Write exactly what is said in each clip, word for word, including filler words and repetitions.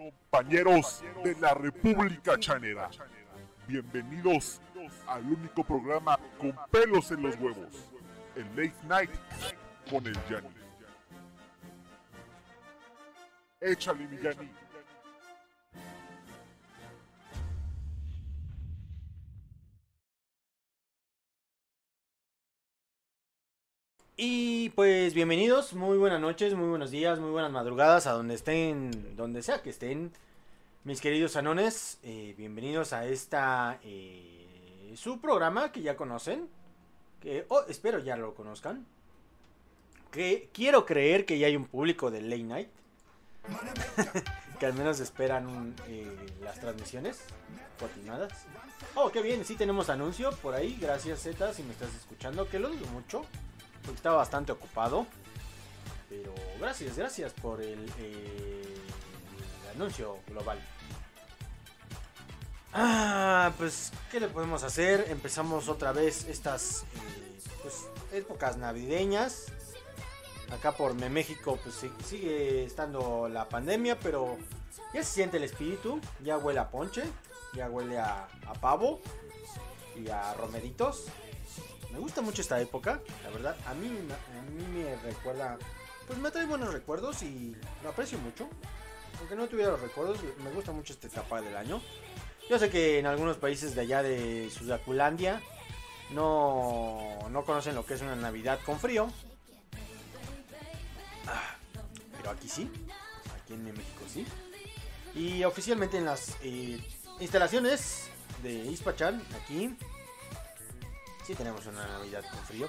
compañeros de la República Chanera. Bienvenidos al único programa con pelos en los huevos, el Late Night con el Yanni. Échale, mi Yanni. Y pues bienvenidos, muy buenas noches, muy buenos días, muy buenas madrugadas a donde estén, donde sea que estén, mis queridos anones. Eh, bienvenidos a esta, eh, su programa que ya conocen, que oh, espero ya lo conozcan, que quiero creer que ya hay un público de Late Night, que al menos esperan un, eh, las transmisiones continuadas. Oh, qué bien, sí tenemos anuncio por ahí, gracias Z, si me estás escuchando, que lo dudo mucho. Porque estaba bastante ocupado. Pero gracias, gracias por el, eh, el anuncio global. Ah, pues, ¿qué le podemos hacer? Empezamos otra vez estas eh, pues, épocas navideñas. Acá por México pues sigue estando la pandemia, pero ya se siente el espíritu. Ya huele a ponche, ya huele a, a pavo y a romeritos. Me gusta mucho esta época, la verdad. A mí, a mí me recuerda, pues me trae buenos recuerdos y lo aprecio mucho. Aunque no tuviera los recuerdos, me gusta mucho esta etapa del año. Yo sé que en algunos países de allá de Sudaculandia no, no conocen lo que es una Navidad con frío. Ah, pero aquí sí, aquí en México sí. Y oficialmente en las eh, instalaciones de Ispachan, aquí sí tenemos una Navidad con frío.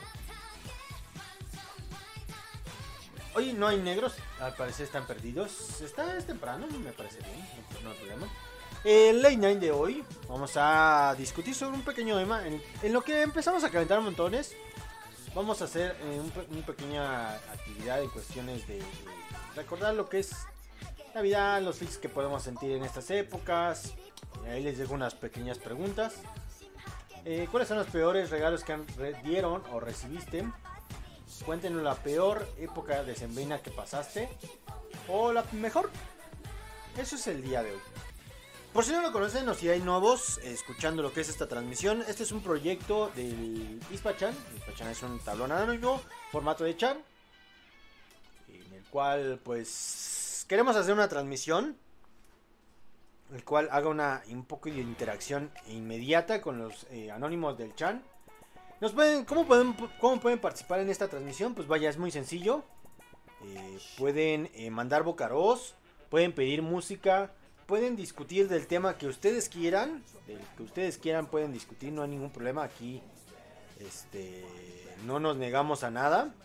Hoy no hay negros, al parecer están perdidos. Está es temprano, me parece bien, no, no hay problema. El Late Night de hoy vamos a discutir sobre un pequeño tema en, en lo que empezamos a calentar montones. Vamos a hacer eh, un, una pequeña actividad en cuestiones de, de recordar lo que es Navidad, los feels que podemos sentir en estas épocas. Y ahí les dejo unas pequeñas preguntas. Eh, ¿Cuáles son los peores regalos que re dieron o recibiste? Cuéntenos la peor época decembrina que pasaste o la mejor. Eso es el día de hoy. Por si no lo conocen o si hay nuevos eh, escuchando lo que es esta transmisión, este es un proyecto del Ispachan. Ispachan es un tablón anónimo, formato de chat, en el cual pues queremos hacer una transmisión el cual haga una un poco de interacción inmediata con los eh, anónimos del chat. Nos pueden, ¿cómo pueden, cómo pueden participar en esta transmisión? Pues vaya, es muy sencillo. Eh, pueden eh, mandar vocaros, pueden pedir música, pueden discutir del tema que ustedes quieran, del que ustedes quieran pueden discutir, no hay ningún problema aquí. Este, no nos negamos a nada.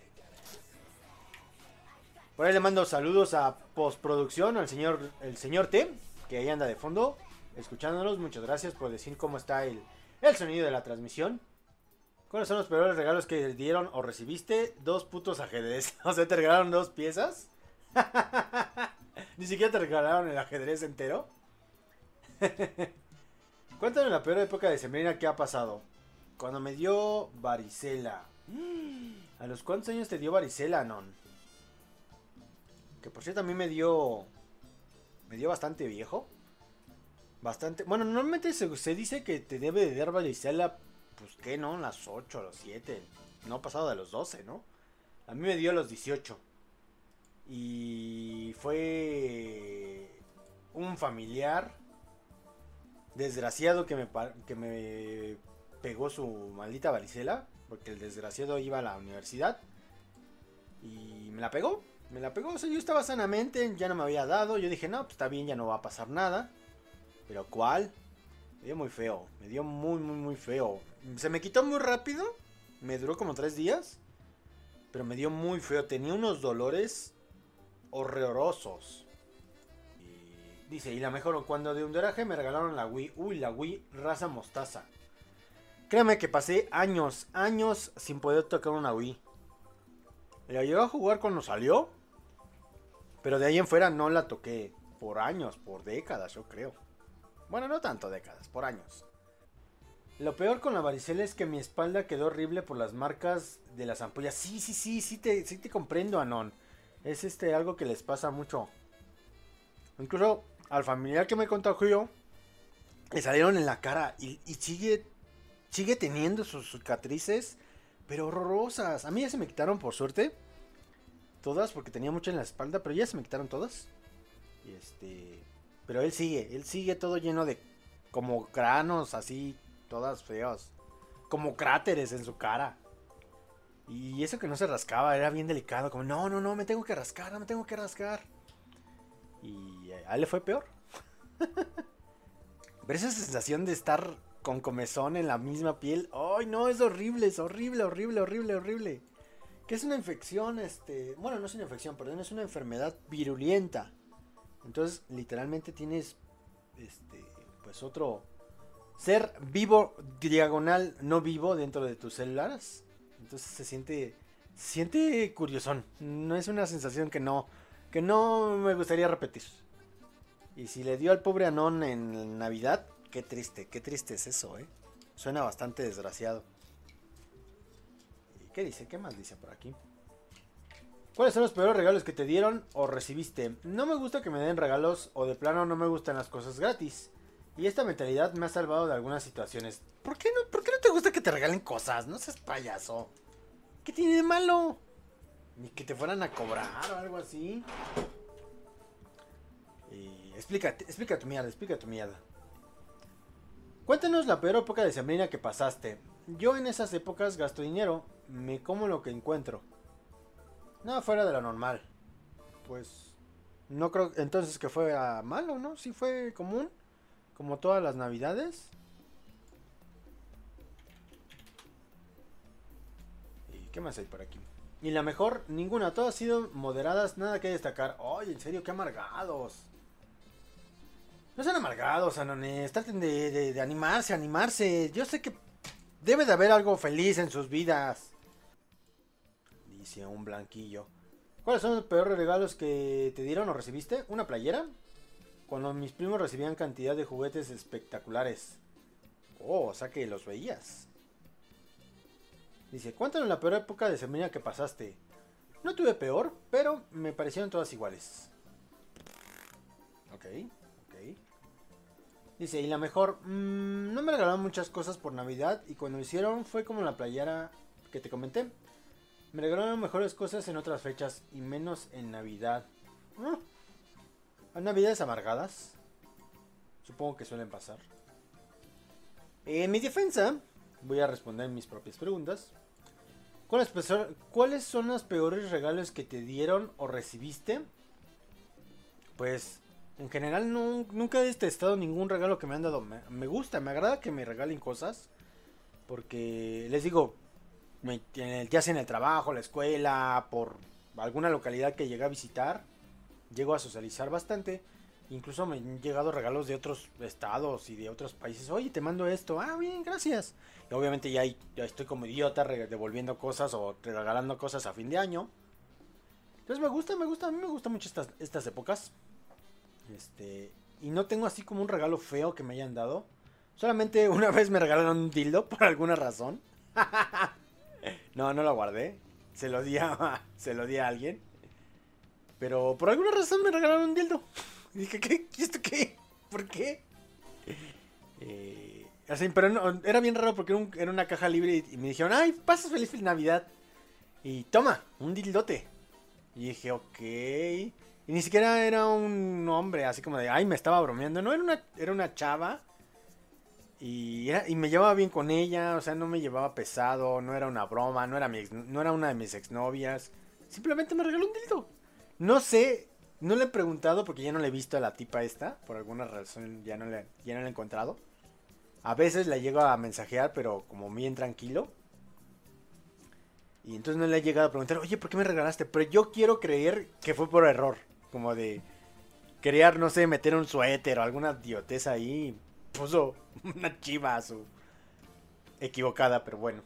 Por ahí le mando saludos a postproducción al señor el señor T, que ahí anda de fondo, escuchándonos. Muchas gracias por decir cómo está el, el sonido de la transmisión. ¿Cuáles son los peores regalos que dieron o recibiste? Dos putos ajedrez. O sea, ¿te regalaron dos piezas? Ni siquiera te regalaron el ajedrez entero. Cuéntame la peor época de sembrina que ha pasado. Cuando me dio varicela. ¿A los cuántos años te dio varicela, non? Que por cierto a mí me dio... Me dio bastante viejo. Bastante. Bueno, normalmente se, se dice que te debe de dar varicela. Pues que no, las ocho, los siete. No ha pasado de los doce, ¿no? A mí me dio a los dieciocho. Y fue un familiar desgraciado que me, que me pegó su maldita varicela. Porque el desgraciado iba a la universidad. Y me la pegó. Me la pegó, o sea, yo estaba sanamente, ya no me había dado. Yo dije, no, pues está bien, ya no va a pasar nada. Pero ¿cuál? Me dio muy feo, me dio muy, muy, muy feo. Se me quitó muy rápido, me duró como tres días. Pero me dio muy feo, tenía unos dolores horrorosos. Y dice, y la mejor, cuando de un doraje me regalaron la Wii. Uy, la Wii raza mostaza. Créame que pasé años, años sin poder tocar una Wii. La llegué a jugar cuando salió. Pero de ahí en fuera no la toqué por años, por décadas, yo creo. Bueno, no tanto décadas, por años. Lo peor con la varicela es que mi espalda quedó horrible por las marcas de las ampollas. Sí, sí, sí, sí te, sí te comprendo, Anon. Es este algo que les pasa mucho Incluso al familiar que me contagió, le salieron en la cara y, y sigue, sigue teniendo sus cicatrices, pero horrorosas. A mí ya se me quitaron por suerte todas porque tenía mucho en la espalda, pero ya se me quitaron todas. Y este, pero él sigue, él sigue todo lleno de como granos así, todas feos, como cráteres en su cara. Y eso que no se rascaba, era bien delicado, como no, no, no, me tengo que rascar, no me tengo que rascar. Y a él le fue peor. Pero esa sensación de estar con comezón en la misma piel, ¡ay no! Es horrible, es horrible, horrible, horrible, horrible. Que es una infección, este... Bueno, no es una infección, perdón, es una enfermedad virulenta. Entonces, literalmente tienes, este, pues otro ser vivo, diagonal, no vivo dentro de tus células. Entonces se siente, se siente curiosón. No es una sensación que no, que no me gustaría repetir. Y si le dio al pobre Anon en Navidad, qué triste, qué triste es eso, ¿eh? Suena bastante desgraciado. ¿Y qué dice? ¿Qué más dice por aquí? ¿Cuáles son los peores regalos que te dieron o recibiste? No me gusta que me den regalos o de plano no me gustan las cosas gratis. Y esta mentalidad me ha salvado de algunas situaciones. ¿Por qué no, por qué no te gusta que te regalen cosas? No seas payaso. ¿Qué tiene de malo? Ni que te fueran a cobrar o algo así. Y explícate, explica tu mierda, explica tu mierda. Cuéntanos la peor época de sembrina que pasaste. Yo en esas épocas gasto dinero, me como lo que encuentro. Nada fuera de lo normal. Pues no creo entonces que fue malo, ¿no? Sí fue común, como todas las navidades. ¿Y qué más hay por aquí? Y la mejor, ninguna, todas han sido moderadas, nada que destacar. Ay, en serio, qué amargados. No sean amargados, anones. Traten de, de, de animarse, animarse. Yo sé que debe de haber algo feliz en sus vidas. Dice un blanquillo. ¿Cuáles son los peores regalos que te dieron o recibiste? ¿Una playera? Cuando mis primos recibían cantidad de juguetes espectaculares. Oh, o sea que los veías. Dice, cuéntanos la peor época de sembrina que pasaste. No tuve peor, pero me parecieron todas iguales. Ok. Dice, y la mejor, mmm, no me regalaron muchas cosas por Navidad y cuando lo hicieron fue como la playera que te comenté. Me regalaron mejores cosas en otras fechas y menos en Navidad. ¿Ah? ¿Hay navidades amargadas? Supongo que suelen pasar. En mi defensa, voy a responder mis propias preguntas. ¿Cuáles, ¿Cuáles son los peores regalos que te dieron o recibiste? Pues... en general no, nunca he detestado ningún regalo que me han dado. Me, me gusta, me agrada que me regalen cosas. Porque les digo, me, en el, ya sea en el trabajo, la escuela, por alguna localidad que llegue a visitar, llego a socializar bastante. Incluso me han llegado regalos de otros estados y de otros países. Oye, te mando esto. Ah, bien, gracias. Y obviamente ya, ya estoy como idiota devolviendo cosas o regalando cosas a fin de año. Entonces me gusta, me gusta, a mí me gustan mucho estas, estas épocas. Este, y no tengo así como un regalo feo que me hayan dado. Solamente una vez me regalaron un dildo por alguna razón. No, no lo guardé. Se lo di a, se lo di a alguien. Pero por alguna razón me regalaron un dildo. Y dije, ¿qué? ¿Y esto qué? ¿Por qué? Eh, así, pero no, era bien raro porque era, un, era una caja libre y me dijeron, ay, pasas feliz Navidad. Y toma, un dildote. Y dije, ok. Y ni siquiera era un hombre así como de, ay, me estaba bromeando. No, era una, era una chava. Y, era, y me llevaba bien con ella. O sea, no me llevaba pesado. No era una broma. No era, mi ex, no era una de mis exnovias. Simplemente me regaló un dildo. No sé. No le he preguntado porque ya no le he visto a la tipa esta. Por alguna razón ya no le, ya no la he encontrado. A veces la llego a mensajear, pero como bien tranquilo. Y entonces no le he llegado a preguntar, oye, ¿por qué me regalaste? Pero yo quiero creer que fue por error. Como de querer, no sé, meter un suéter o alguna idiotez ahí. Puso una chiva a su equivocada, pero bueno.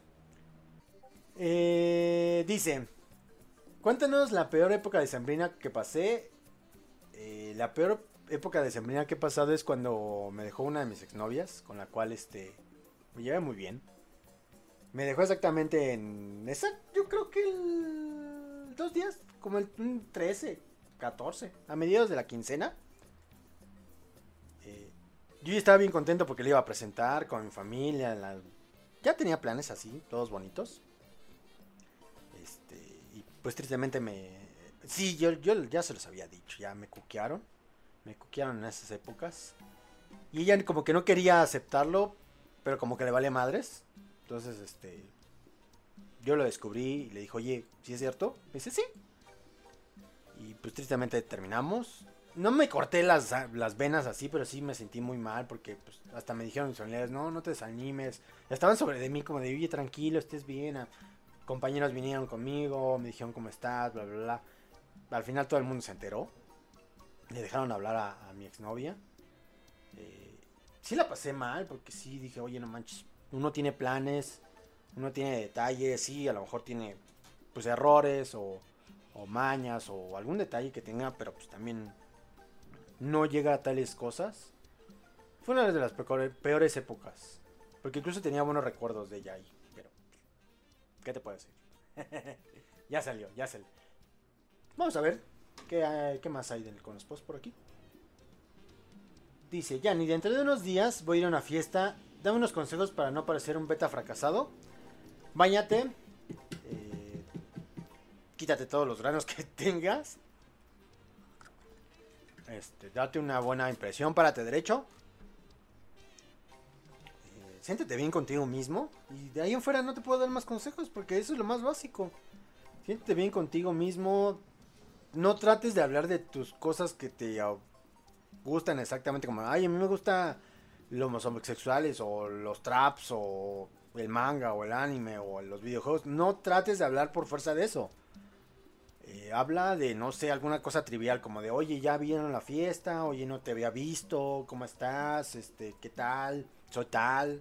Eh, dice, cuéntanos la peor época de sembrina que pasé. Eh, la peor época de sembrina que he pasado es cuando me dejó una de mis exnovias, con la cual este me llevé muy bien. Me dejó exactamente en esa, yo creo que el, dos días, como el trece, catorce, a mediados de la quincena. Yo ya estaba bien contento porque le iba a presentar con mi familia. La... Ya tenía planes así, todos bonitos. Este, y pues tristemente me... Sí, yo, yo ya se los había dicho, ya me cuquearon. Me cuquearon en esas épocas. Y ella como que no quería aceptarlo, pero como que le vale madres. Entonces, este... yo lo descubrí y le dije, oye, ¿sí es cierto? Me dice, sí. Y pues tristemente terminamos. No me corté las, las venas así, pero sí me sentí muy mal porque pues, hasta me dijeron mis familiares, no, no te desanimes. Estaban sobre de mí como de, oye, tranquilo, estés bien. Compañeros vinieron conmigo, me dijeron cómo estás, bla, bla, bla. Al final todo el mundo se enteró. Le dejaron hablar a, a mi exnovia. Eh, sí la pasé mal porque sí dije, oye, no manches, uno tiene planes, uno tiene detalles, sí, a lo mejor tiene pues errores o, o mañas o algún detalle que tenga, pero pues también no llega a tales cosas. Fue una de las peores épocas, porque incluso tenía buenos recuerdos de ella ahí, pero ¿qué te puedo decir? Ya salió, ya salió. Vamos a ver qué, qué más hay del, con los posts por aquí. Dice, Yanni, dentro de unos días voy a ir a una fiesta. Dame unos consejos para no parecer un beta fracasado. Báñate. Eh, quítate todos los granos que tengas. Este, date una buena impresión, párate derecho. Eh, siéntete bien contigo mismo. Y de ahí en fuera no te puedo dar más consejos porque eso es lo más básico. Siéntete bien contigo mismo. No trates de hablar de tus cosas que te gustan exactamente como, ay, a mí me gusta los homosexuales o los traps o el manga o el anime o los videojuegos. No trates de hablar por fuerza de eso. Eh, habla de, no sé, alguna cosa trivial como de, oye, ya vieron la fiesta, oye, no te había visto, ¿cómo estás? Este, ¿qué tal? Soy tal.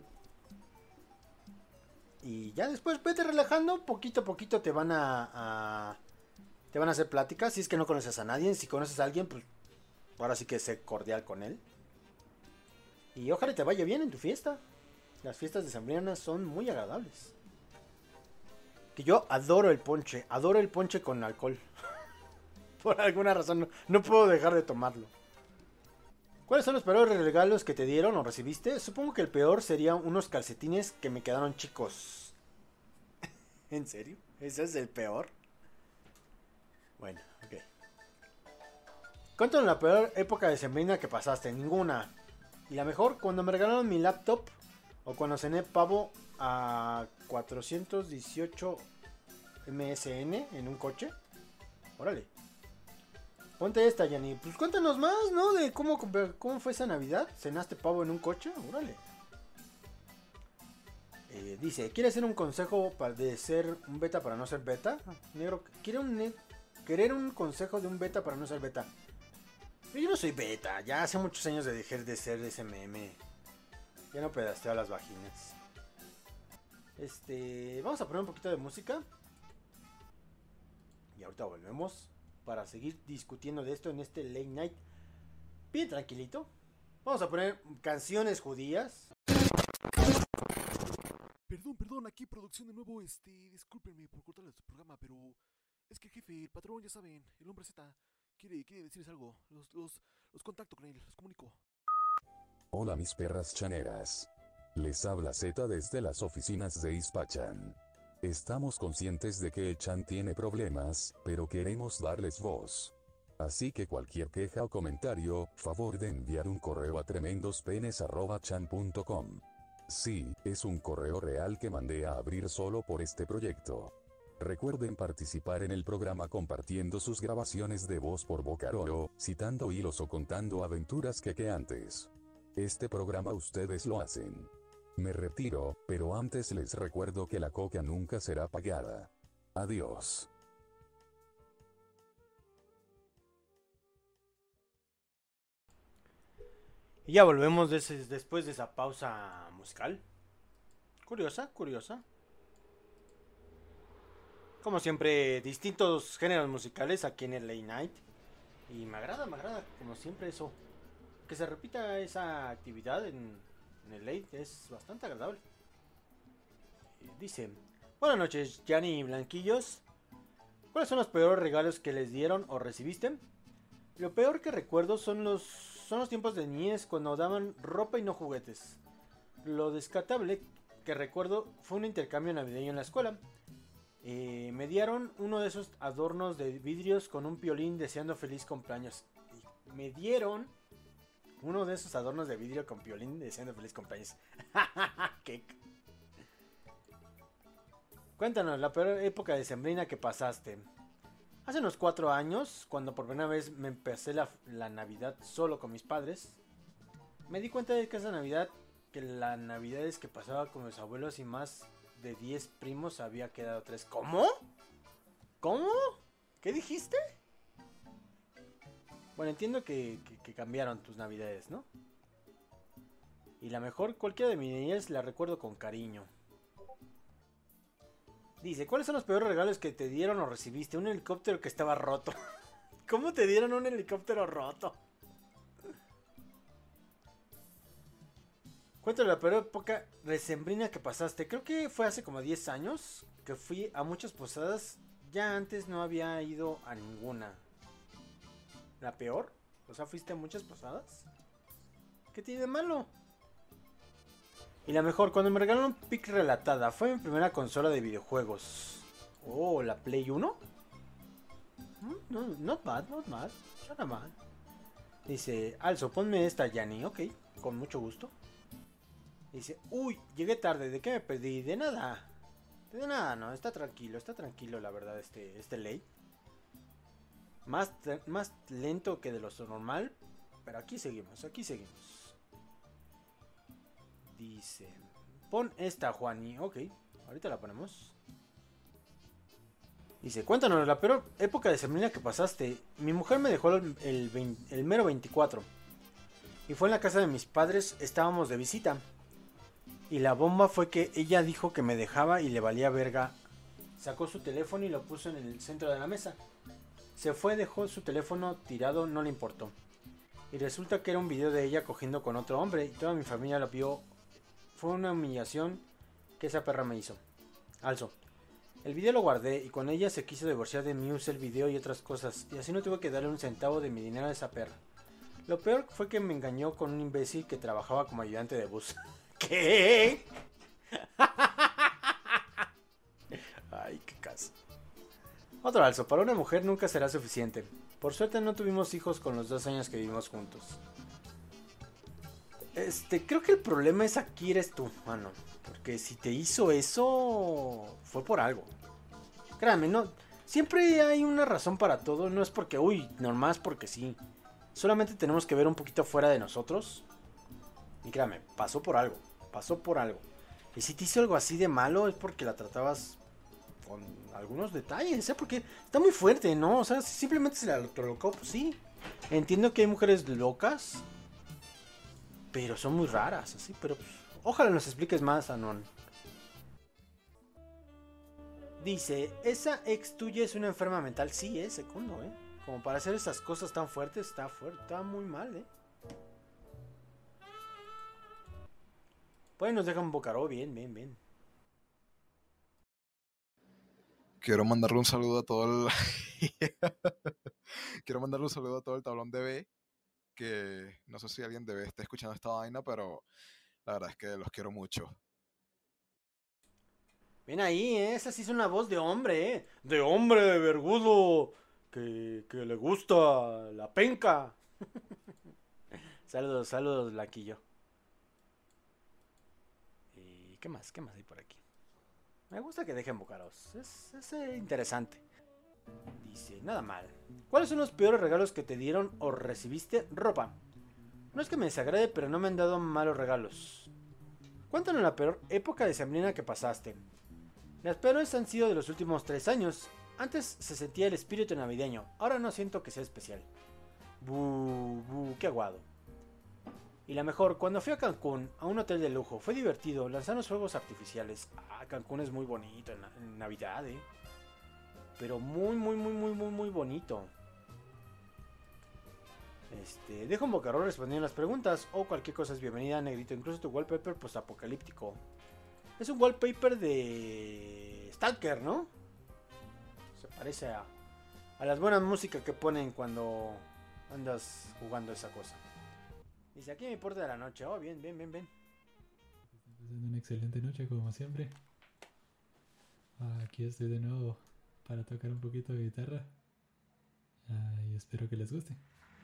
Y ya después vete relajando, poquito a poquito te van a, a te van a hacer pláticas. Si es que no conoces a nadie, si conoces a alguien, pues ahora sí que sé cordial con él. Y ojalá te vaya bien en tu fiesta. Las fiestas decembrinas son muy agradables. Que yo adoro el ponche, adoro el ponche con alcohol. Por alguna razón no, no puedo dejar de tomarlo. ¿Cuáles son los peores regalos que te dieron o recibiste? Supongo que el peor sería unos calcetines que me quedaron chicos. ¿En serio? ¿Ese es el peor? Bueno, ok. Cuéntame la peor época decembrina que pasaste. Ninguna. Y la mejor, cuando me regalaron mi laptop o cuando cené pavo a cuatrocientos dieciocho M S N en un coche. Órale. Ponte esta, Yanni. Pues cuéntanos más, ¿no? De cómo, cómo fue esa Navidad. ¿Cenaste pavo en un coche? Órale. Eh, dice, ¿quiere hacer un consejo para de ser un beta para no ser beta? Negro, ¿quiere un, querer un consejo de un beta para no ser beta? Yo no soy beta. Ya hace muchos años de dejar de ser ese meme. Ya no pedasteo a las vaginas. Este, vamos a poner un poquito de música. Y ahorita volvemos para seguir discutiendo de esto en este late night. Bien tranquilito. Vamos a poner canciones judías. Perdón, perdón, aquí producción de nuevo, este, discúlpenme por cortarles su programa, pero es que el jefe, el patrón, ya saben, el hombre Z, quiere, quiere decirles algo, los, los, los contacto con él, los comunico. Hola mis perras chaneras. Les habla Z desde las oficinas de Ispachan. Estamos conscientes de que Chan tiene problemas, pero queremos darles voz. Así que cualquier queja o comentario, favor de enviar un correo a tremendospenes arroba chan punto com. Sí, es un correo real que mandé a abrir solo por este proyecto. Recuerden participar en el programa compartiendo sus grabaciones de voz por Bocaroro, citando hilos o contando aventuras quequeantes. Este programa ustedes lo hacen. Me retiro, pero antes les recuerdo que la coca nunca será pagada. Adiós. Y ya volvemos de ese, después de esa pausa musical. Curiosa, curiosa. Como siempre, distintos géneros musicales aquí en el Late Night. Y me agrada, me agrada, como siempre eso. Que se repita esa actividad en, en el Late es bastante agradable. Dice, buenas noches, Yanni y Blanquillos. ¿Cuáles son los peores regalos que les dieron o recibiste? Lo peor que recuerdo son los... son son los tiempos de niñez cuando daban ropa y no juguetes. Lo descartable que recuerdo fue un intercambio navideño en la escuela. Eh, me dieron uno de esos adornos de vidrios con un piolín deseando feliz cumpleaños. Y me dieron uno de esos adornos de vidrio con piolín deseando feliz cumpleaños. ¿Qué? Cuéntanos la peor época decembrina que pasaste. Hace unos cuatro años, cuando por primera vez me empecé la, la Navidad solo con mis padres, me di cuenta de que esa Navidad, que la Navidad es que pasaba con mis abuelos y más de diez primos había quedado tres. ¿Cómo? ¿Cómo? ¿Qué dijiste? Bueno, entiendo que, que, que cambiaron tus Navidades, ¿no? Y la mejor, cualquiera de mis niñez la recuerdo con cariño. Dice, ¿cuáles son los peores regalos que te dieron o recibiste? Un helicóptero que estaba roto. ¿Cómo te dieron un helicóptero roto? Cuéntale la peor época decembrina que pasaste. Creo que fue hace como diez años que fui a muchas posadas. Ya antes no había ido a ninguna. ¿La peor? O sea, ¿fuiste a muchas posadas? ¿Qué tiene de malo? Y la mejor, cuando me regalaron Pic Relatada, fue mi primera consola de videojuegos. Oh, ¿la Play uno? No, not bad, not bad, nada mal. Dice, Alzo, ponme esta, Yanni. Ok, con mucho gusto. Dice, uy, llegué tarde, ¿de qué me perdí? De nada. De nada, no, está tranquilo, está tranquilo, la verdad, este, este ley. Más, más lento que de lo normal, pero aquí seguimos, aquí seguimos. Dice, pon esta, Juani. Ok, ahorita la ponemos. Dice, cuéntanos la peor época de sembrina que pasaste. Mi mujer me dejó el, el, veinte, el mero veinticuatro. Y fue en la casa de mis padres, estábamos de visita. Y la bomba fue que ella dijo que me dejaba y le valía verga. Sacó su teléfono y lo puso en el centro de la mesa. Se fue, dejó su teléfono tirado, no le importó. Y resulta que era un video de ella cogiendo con otro hombre y toda mi familia lo vio. Fue una humillación que esa perra me hizo. Alzo. El video lo guardé y con ella se quiso divorciar de mí, usé el video y otras cosas. Y así no tuve que darle un centavo de mi dinero a esa perra. Lo peor fue que me engañó con un imbécil que trabajaba como ayudante de bus. ¿Qué? Ay, qué caso. Otro alzo. Para una mujer nunca será suficiente. Por suerte no tuvimos hijos con los dos años que vivimos juntos. Este, creo que el problema es aquí eres tú, mano. Porque si te hizo eso, fue por algo. Créame, no. Siempre hay una razón para todo. No es porque, uy, normal es porque sí. Solamente tenemos que ver un poquito fuera de nosotros. Y créame, pasó por algo. Pasó por algo. Y si te hizo algo así de malo, es porque la tratabas con algunos detalles, ¿eh? Porque está muy fuerte, ¿no? O sea, si simplemente se la colocó, pues sí. Entiendo que hay mujeres locas. Pero son muy raras, así, pero pues, ojalá nos expliques más, Anon. Dice, esa ex tuya es una enferma mental. Sí, eh, segundo, eh. Como para hacer esas cosas tan fuertes, está fuerte, está muy mal, eh. Pues nos dejan bocaró, bien, bien, bien. Quiero mandarle un saludo a todo el... Quiero mandarle un saludo a todo el tablón de B. Que no sé si alguien de B está escuchando esta vaina, pero la verdad es que los quiero mucho. Ven ahí, ¿eh? Esa sí es una voz de hombre, ¿eh? De hombre vergudo que, que le gusta la penca. Saludos, saludos, Laquillo. ¿Y qué más? ¿Qué más hay por aquí? Me gusta que dejen bocaros. Es, es eh, interesante. Dice, nada mal. ¿Cuáles son los peores regalos que te dieron o recibiste? Ropa. No es que me desagrade, pero no me han dado malos regalos. Cuéntanos la peor época decembrina que pasaste. Las peores han sido de los últimos tres años. Antes se sentía el espíritu navideño. Ahora no siento que sea especial. Buh, buh, qué aguado. Y la mejor, cuando fui a Cancún, a un hotel de lujo. Fue divertido, lanzaron fuegos artificiales. Ah, Cancún es muy bonito en, en Navidad, eh. Pero muy, muy, muy, muy, muy, muy bonito. Este, dejo un bocarrón respondiendo las preguntas. O cualquier cosa es bienvenida, negrito. Incluso tu wallpaper post-apocalíptico. Es un wallpaper de Stalker, ¿no? Se parece a, a las buenas músicas que ponen cuando andas jugando esa cosa. Dice, aquí mi porte de la noche. Oh, bien, bien, bien, bien. Pasando una excelente noche como siempre. Aquí estoy de nuevo para tocar un poquito de guitarra. Ah, y espero que les guste.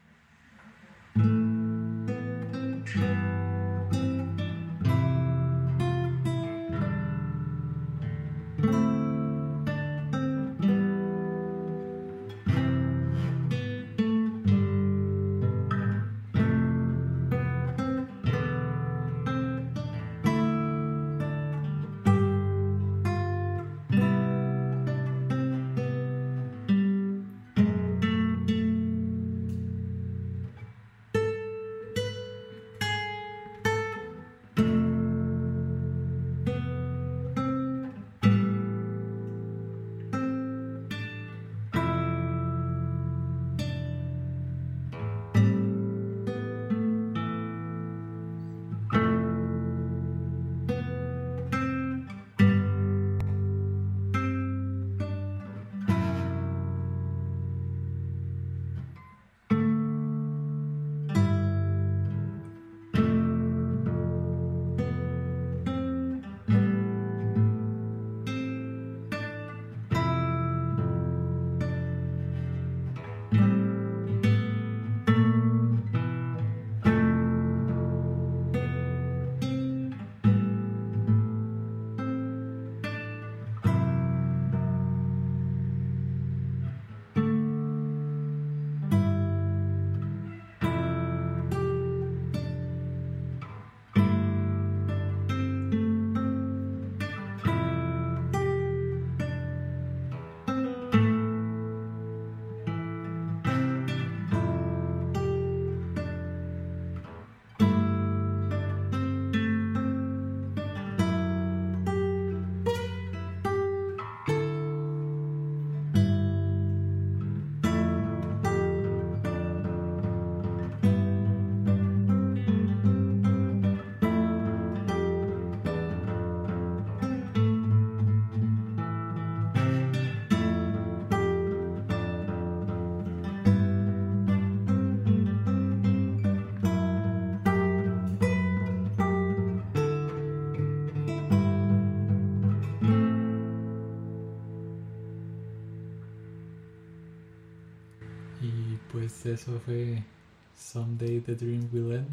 Y pues eso fue Someday the Dream Will End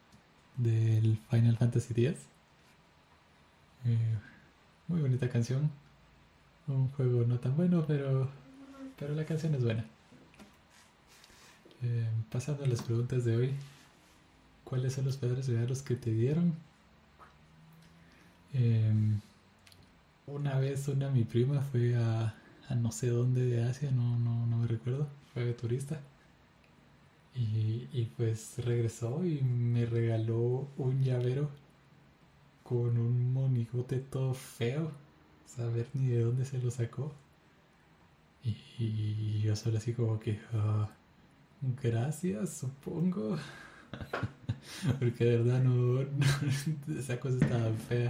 del Final Fantasy X. Eh, muy bonita canción. Un juego no tan bueno, pero, pero la canción es buena. Eh, pasando a las preguntas de hoy. ¿Cuáles son los peores regalos que te dieron? Eh, una vez una mi prima fue a, a no sé dónde de Asia, no, no, no me recuerdo. Fue de turista. Y, y pues regresó y me regaló un llavero con un monigote todo feo. Saber ni de dónde se lo sacó. Y, y yo solo así como que... Uh, gracias, supongo. Porque de verdad no, no... esa cosa estaba fea.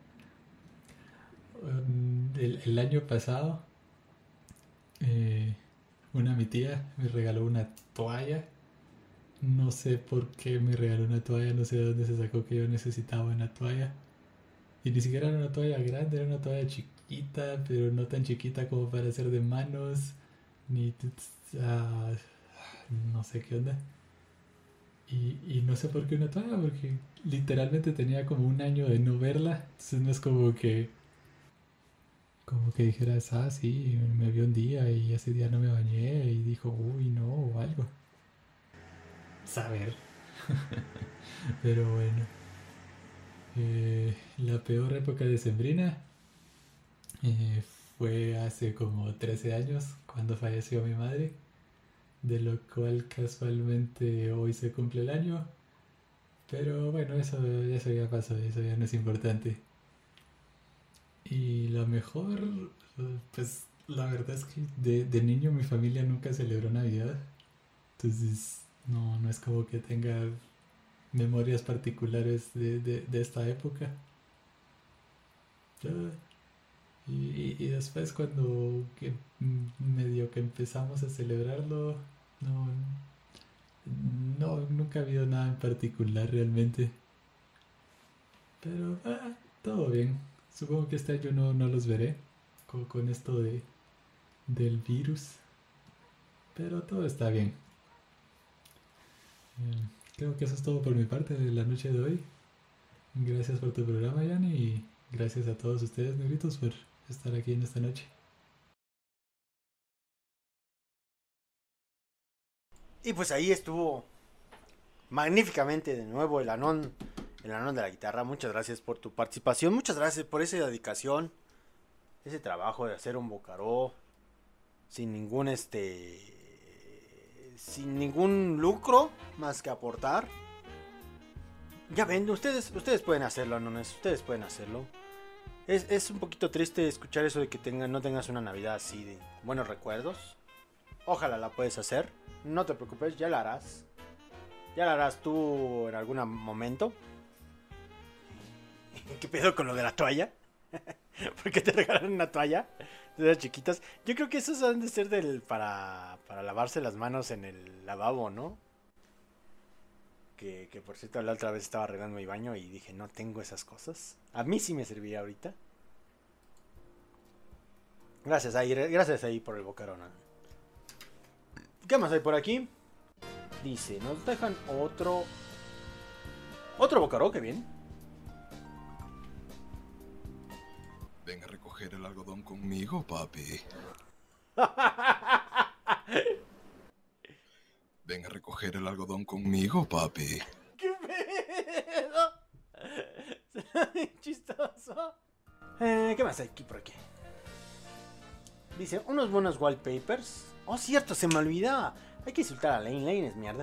El, el año pasado... Eh, una mi tía me regaló una toalla. No sé por qué me regaló una toalla, no sé de dónde se sacó que yo necesitaba una toalla. Y ni siquiera era una toalla grande, era una toalla chiquita, pero no tan chiquita como para hacer de manos, ni... Uh, no sé qué onda. Y, y no sé por qué una toalla, porque literalmente tenía como un año de no verla. Entonces no es como que... Como que dijeras, ah, sí, me vio un día y ese día no me bañé y dijo, uy, no, o algo. Saber. Pero bueno. Eh, la peor época decembrina eh, fue hace como trece años, cuando falleció mi madre. De lo cual casualmente hoy se cumple el año. Pero bueno, eso, eso ya pasó, eso ya no es importante. Y lo mejor, pues la verdad es que de, de niño mi familia nunca celebró Navidad. Entonces no, no es como que tenga memorias particulares de, de, de esta época. Y, y, y después cuando que medio que empezamos a celebrarlo, no, no, nunca ha habido nada en particular realmente. Pero, ah, todo bien. Supongo que este año no, no los veré con, con esto de del virus. Pero todo está bien. Eh, creo que eso es todo por mi parte de la noche de hoy. Gracias por tu programa, Yanni, y gracias a todos ustedes, negritos, por estar aquí en esta noche. Y pues ahí estuvo magníficamente de nuevo el Anón, el Anón de la guitarra. Muchas gracias por tu participación, muchas gracias por esa dedicación, ese trabajo de hacer un bocaró sin ningún este sin ningún lucro más que aportar. Ya ven, ustedes ustedes pueden hacerlo, Anones, ustedes pueden hacerlo. Es, es un poquito triste escuchar eso de que tengan, no tengas una Navidad así de buenos recuerdos. Ojalá la puedes hacer. No te preocupes, ya la harás. Ya la harás tú en algún momento. ¿Qué pedo con lo de la toalla? ¿Por qué te regalaron una toalla de las chiquitas? Yo creo que esos han de ser del para, para lavarse las manos en el lavabo, ¿no? Que, que por cierto la otra vez estaba arreglando mi baño y dije, no tengo esas cosas. A mí sí me serviría ahorita. Gracias ahí, gracias ahí por el bocarón. ¿Qué más hay por aquí? Dice, nos dejan otro... Otro bocaró, que bien. Ven a recoger el algodón conmigo, papi. Ven a recoger el algodón conmigo, papi. ¡Qué pedo! Será bien chistoso. Eh, ¿Qué más hay aquí por aquí? Dice, unos buenos wallpapers. Oh, cierto, se me olvidaba. Hay que insultar a Lane. Lane es mierda.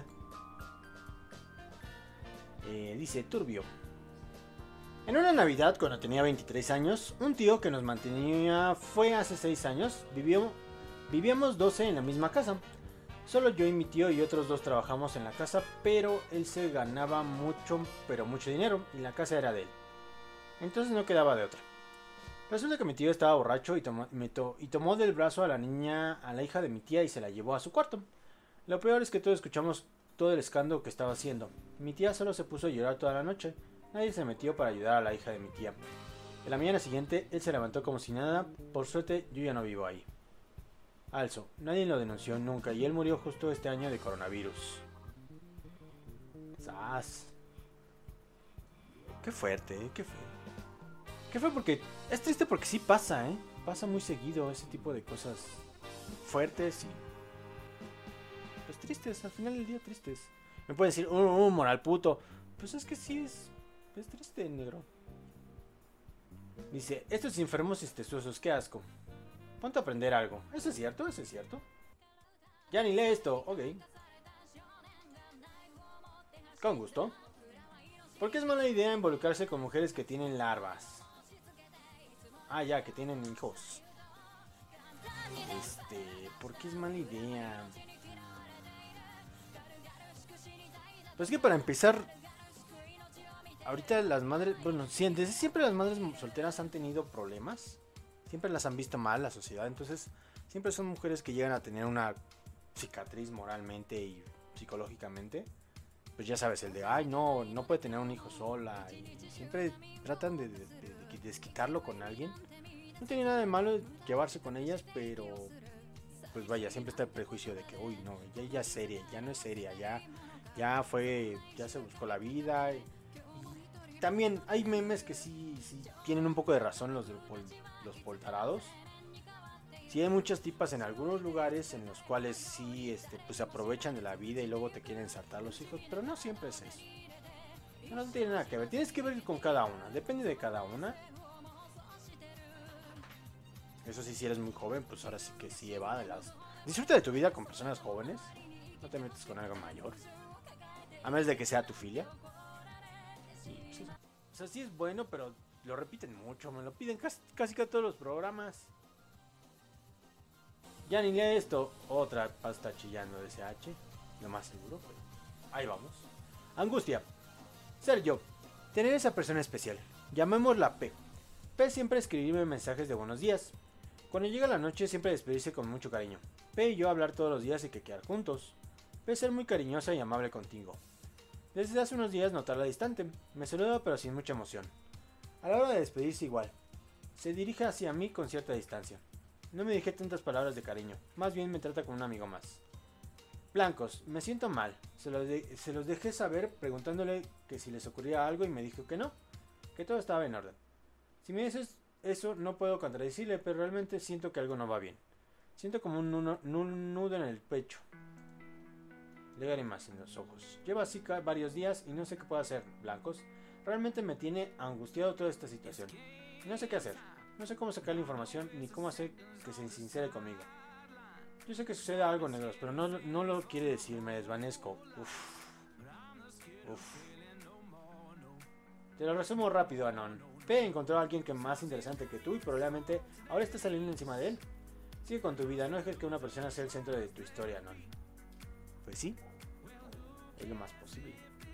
Eh, dice, turbio. En una Navidad, cuando tenía veintitrés años, un tío que nos mantenía fue hace seis años. Vivió, vivíamos doce en la misma casa. Solo yo y mi tío y otros dos trabajamos en la casa, pero él se ganaba mucho, pero mucho dinero, y la casa era de él. Entonces no quedaba de otra. Resulta que mi tío estaba borracho y tomó, me to, y tomó del brazo a la niña, a la hija de mi tía, y se la llevó a su cuarto. Lo peor es que todos escuchamos todo el escándalo que estaba haciendo. Mi tía solo se puso a llorar toda la noche. Nadie se metió para ayudar a la hija de mi tía. En la mañana siguiente, él se levantó como si nada. Por suerte, yo ya no vivo ahí. Also, nadie lo denunció nunca y él murió justo este año de coronavirus. ¡Sas! Qué fuerte, ¿eh? Qué feo. Qué feo porque... Es triste porque sí pasa, ¿eh? Pasa muy seguido ese tipo de cosas fuertes y... Pues tristes, al final del día tristes. Me pueden decir, un uh, uh, moral puto. Pues es que sí es... Es triste, negro. Dice, estos enfermos estesuosos, qué asco. Ponte a aprender algo. ¿Eso es cierto? ¿Eso es cierto? Ya ni lee esto. Ok. Con gusto. ¿Por qué es mala idea involucrarse con mujeres que tienen larvas? Ah, ya, que tienen hijos. Este... ¿Por qué es mala idea? Pues que para empezar... Ahorita las madres... Bueno, sí, desde siempre las madres solteras han tenido problemas. Siempre las han visto mal la sociedad. Entonces, siempre son mujeres que llegan a tener una cicatriz moralmente y psicológicamente. Pues ya sabes, el de, ay, no, no puede tener un hijo sola. Y, y siempre tratan de, de, de, de desquitarlo con alguien. No tiene nada de malo llevarse con ellas, pero... Pues vaya, siempre está el prejuicio de que, uy, no, ya, ya es seria, ya no es seria, ya, ya fue, ya se buscó la vida. Y, y también hay memes que sí, sí tienen un poco de razón los de pol, los poltarados. Sí hay muchas tipas en algunos lugares en los cuales sí este, pues se aprovechan de la vida y luego te quieren ensartar los hijos, pero no siempre es eso. No tiene nada que ver, tienes que ver con cada una, depende de cada una. Eso sí, si eres muy joven, pues ahora sí que sí evádelas. Disfruta de tu vida con personas jóvenes, no te metes con algo mayor, a menos de que sea tu filia. Sí, pues eso. O sea, sí es bueno, pero lo repiten mucho, me lo piden casi, casi que todos los programas. Ya ni lee esto. Otra pasta chillando de C H. Lo más seguro. Pero ahí vamos. Angustia. Ser yo. Tener esa persona especial. Llamémosla P. P siempre escribirme mensajes de buenos días. Cuando llega la noche siempre despedirse con mucho cariño. P y yo hablar todos los días y que quedar juntos. Puede ser muy cariñosa y amable contigo. Desde hace unos días notarla distante. Me saluda pero sin mucha emoción. A la hora de despedirse igual. Se dirige hacia mí con cierta distancia. No me dije tantas palabras de cariño. Más bien me trata como un amigo más. Blancos, me siento mal. Se los, de- se los dejé saber preguntándole que si les ocurría algo y me dijo que no. Que todo estaba en orden. Si me dices eso no puedo contradecirle, pero realmente siento que algo no va bien. Siento como un nudo, un nudo en el pecho. Lágrimas en los ojos. Lleva así ca- varios días y no sé qué puedo hacer, Blancos. Realmente me tiene angustiado toda esta situación. Y no sé qué hacer. No sé cómo sacar la información ni cómo hacer que se sincere conmigo. Yo sé que sucede algo, negros, pero no, no lo quiere decir, me desvanezco. Uf. Uf. Te lo resumo rápido, Anon. P encontró a alguien que más interesante que tú y probablemente ahora estás saliendo encima de él. Sigue con tu vida, no dejes que una persona sea el centro de tu historia, Anon. Pues sí, es lo más posible.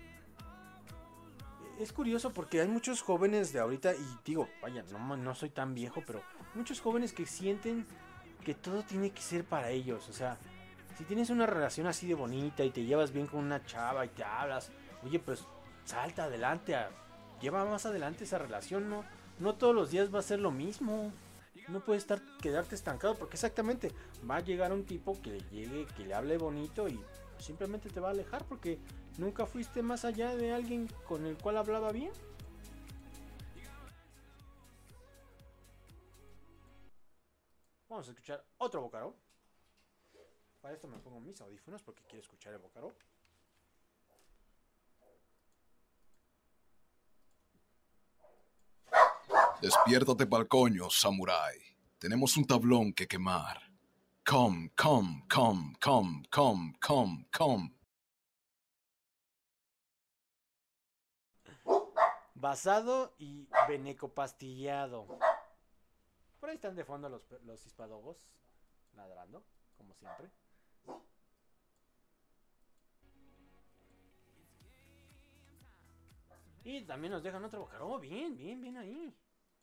Es curioso porque hay muchos jóvenes de ahorita, y digo, vaya, no, no soy tan viejo, pero muchos jóvenes que sienten que todo tiene que ser para ellos. O sea, si tienes una relación así de bonita y te llevas bien con una chava y te hablas, oye, pues salta adelante, a, lleva más adelante esa relación, ¿no? No todos los días va a ser lo mismo. No puedes estar, quedarte estancado porque exactamente va a llegar un tipo que le llegue, que le hable bonito y simplemente te va a alejar porque nunca fuiste más allá de alguien con el cual hablaba bien. Vamos a escuchar otro Bocaro. Para esto me pongo mis audífonos porque quiero escuchar el Bocaro. Despiértate pa'l coño, samurái. Tenemos un tablón que quemar. Come, come, come, come, come, come, come. Basado y venecopastillado. Por ahí están de fondo los, los hispadogos ladrando, como siempre. Y también nos dejan otro Bocaro. Oh, bien, bien, bien ahí.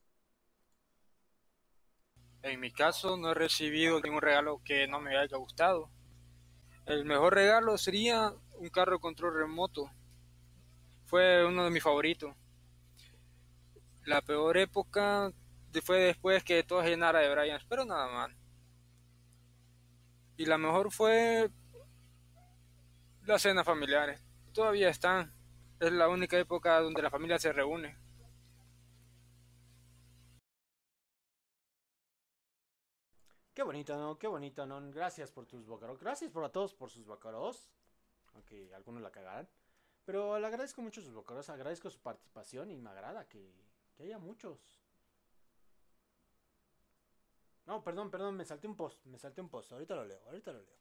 En mi caso no he recibido ningún regalo que no me haya gustado. El mejor regalo sería un carro de control remoto. Fue uno de mis favoritos. La peor época fue después que todo se llenara de Bryans, pero nada más. Y la mejor fue las cenas familiares. Todavía están. Es la única época donde la familia se reúne. Qué bonito, ¿no? Qué bonito, ¿no? Gracias por tus bocaros. Gracias por a todos por sus bocaros. Aunque algunos la cagaran. Pero le agradezco mucho sus bocaros. Agradezco su participación y me agrada que, que haya muchos. No, perdón, perdón. Me salté un post. Me salté un post. Ahorita lo leo. Ahorita lo leo.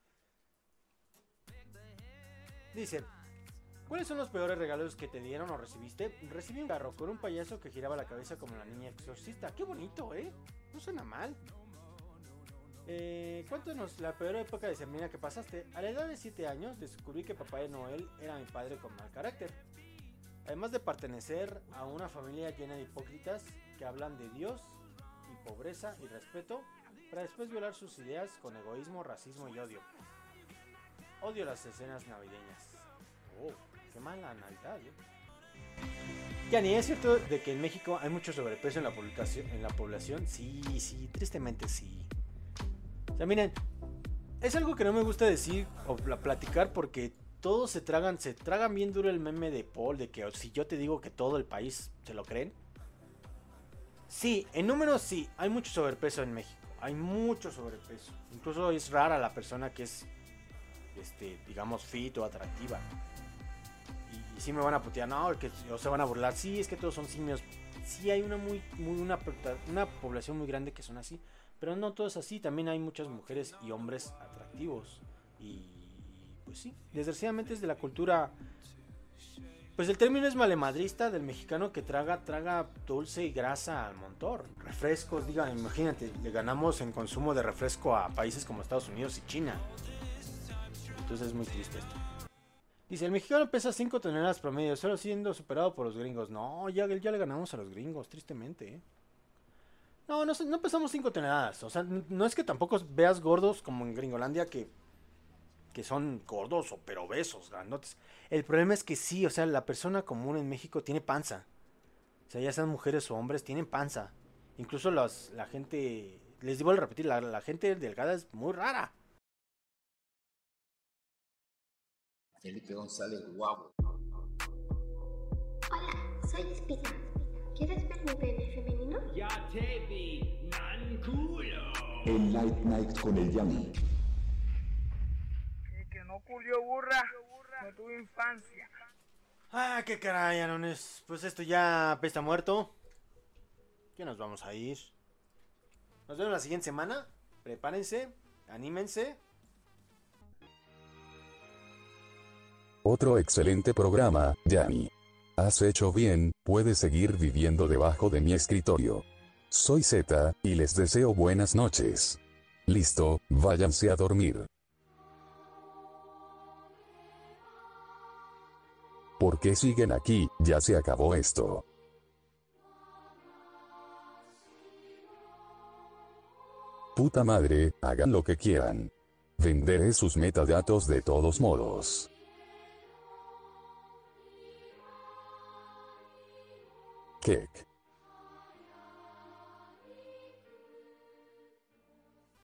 Dice: ¿cuáles son los peores regalos que te dieron o recibiste? Recibí un carro con un payaso que giraba la cabeza como la niña exorcista. Qué bonito, ¿eh? No suena mal. Eh, cuéntanos la peor época de semana que pasaste. A la edad de siete años descubrí que Papá de Noel era mi padre con mal carácter. Además de pertenecer a una familia llena de hipócritas que hablan de Dios y pobreza y respeto para después violar sus ideas con egoísmo, racismo y odio. Odio las escenas navideñas. Oh, qué mala Navidad, ¿eh? Ya ni es cierto de que en México hay mucho sobrepeso en la población, en la población. Sí, sí, tristemente sí. O sea, miren, es algo que no me gusta decir o platicar porque todos se tragan, se tragan bien duro el meme de Paul de que si yo te digo que todo el país se lo creen. Sí, en números sí, hay mucho sobrepeso en México, hay mucho sobrepeso. Incluso es rara la persona que es, este, digamos, fit o atractiva. Y, y sí me van a putear, no, que, o se van a burlar, sí, es que todos son simios. Sí hay una, muy, muy, una, una población muy grande que son así. Pero no todo es así, también hay muchas mujeres y hombres atractivos. Y pues sí, desgraciadamente es de la cultura. Pues el término es malemadrista del mexicano que traga, traga dulce y grasa al montón. Refrescos, diga, imagínate, le ganamos en consumo de refresco a países como Estados Unidos y China. Entonces es muy triste esto. Dice, el mexicano pesa cinco toneladas promedio, solo siendo superado por los gringos. No, ya, ya le ganamos a los gringos, tristemente, ¿eh? No, no, no pesamos cinco toneladas. O sea, no es que tampoco veas gordos como en Gringolandia que que son gordos o pero obesos, grandotes. El problema es que sí, o sea, la persona común en México tiene panza. O sea, ya sean mujeres o hombres, tienen panza. Incluso los, la gente, les vuelvo a repetir, la, la gente delgada es muy rara. Felipe González, guapo. Hola, soy Espina. ¿Quieres ver mi pene femenino? Ya te vi, nan culo. El Light Night con el Yami. Que, que no culió burra, no tuve infancia. Ah, qué caray, Anones. Pues esto ya está muerto. Ya nos vamos a ir. Nos vemos la siguiente semana. Prepárense, anímense. Otro excelente programa, Yami. Has hecho bien, puedes seguir viviendo debajo de mi escritorio. Soy Z, y les deseo buenas noches. Listo, váyanse a dormir. ¿Por qué siguen aquí? Ya se acabó esto. Puta madre, hagan lo que quieran. Venderé sus metadatos de todos modos. Kek.